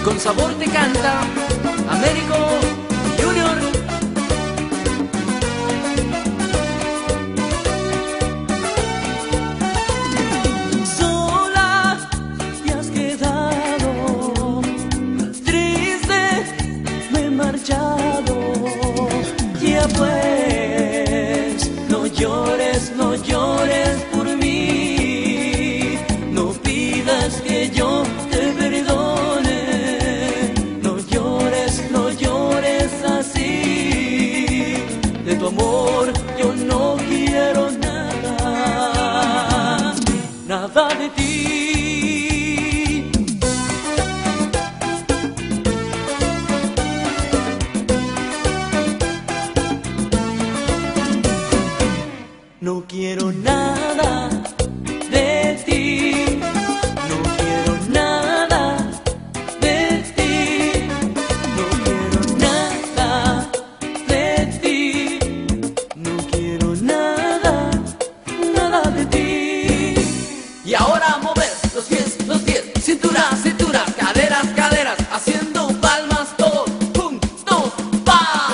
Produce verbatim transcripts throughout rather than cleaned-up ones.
con sabor te canta Américo Junior. Sola te has quedado, triste me he marchado. Ya pues, no llores, no llores por mí, no pidas que yo te perdone, no llores, no llores así. De tu amor yo no quiero nada, nada de ti. No quiero nada de ti, no quiero nada de ti, no quiero nada de ti, no quiero nada, nada de ti. Y ahora mover los pies, los pies, cintura, cintura, caderas, caderas, haciendo palmas todos, pum, dos, pa.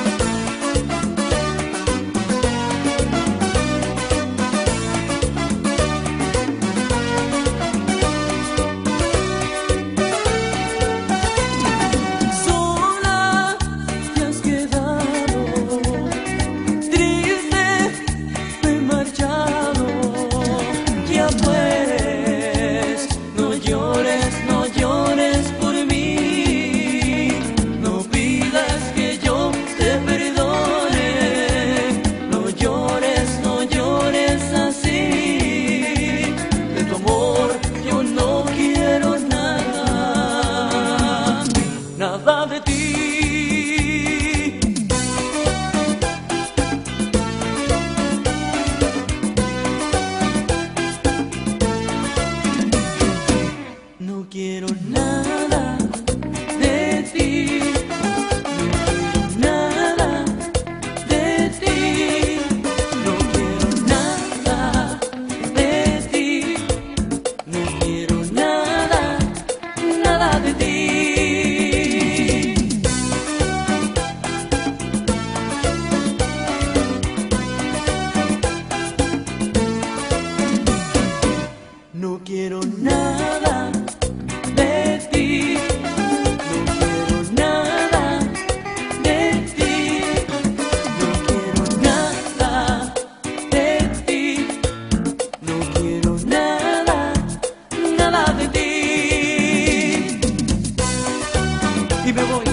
Sola te has quedado, triste me he marchado. Ya pues, no llores, no llores por mí, no pidas que yo te perdone, no llores, no llores así. De tu amor yo no quiero nada, nada de ti. No quiero nada de ti, no quiero nada de ti, no quiero nada de ti, no quiero nada, nada de ti. No quiero nada de ti, no quiero nada de ti, no quiero nada de ti, no quiero nada, nada de ti. Y me voy.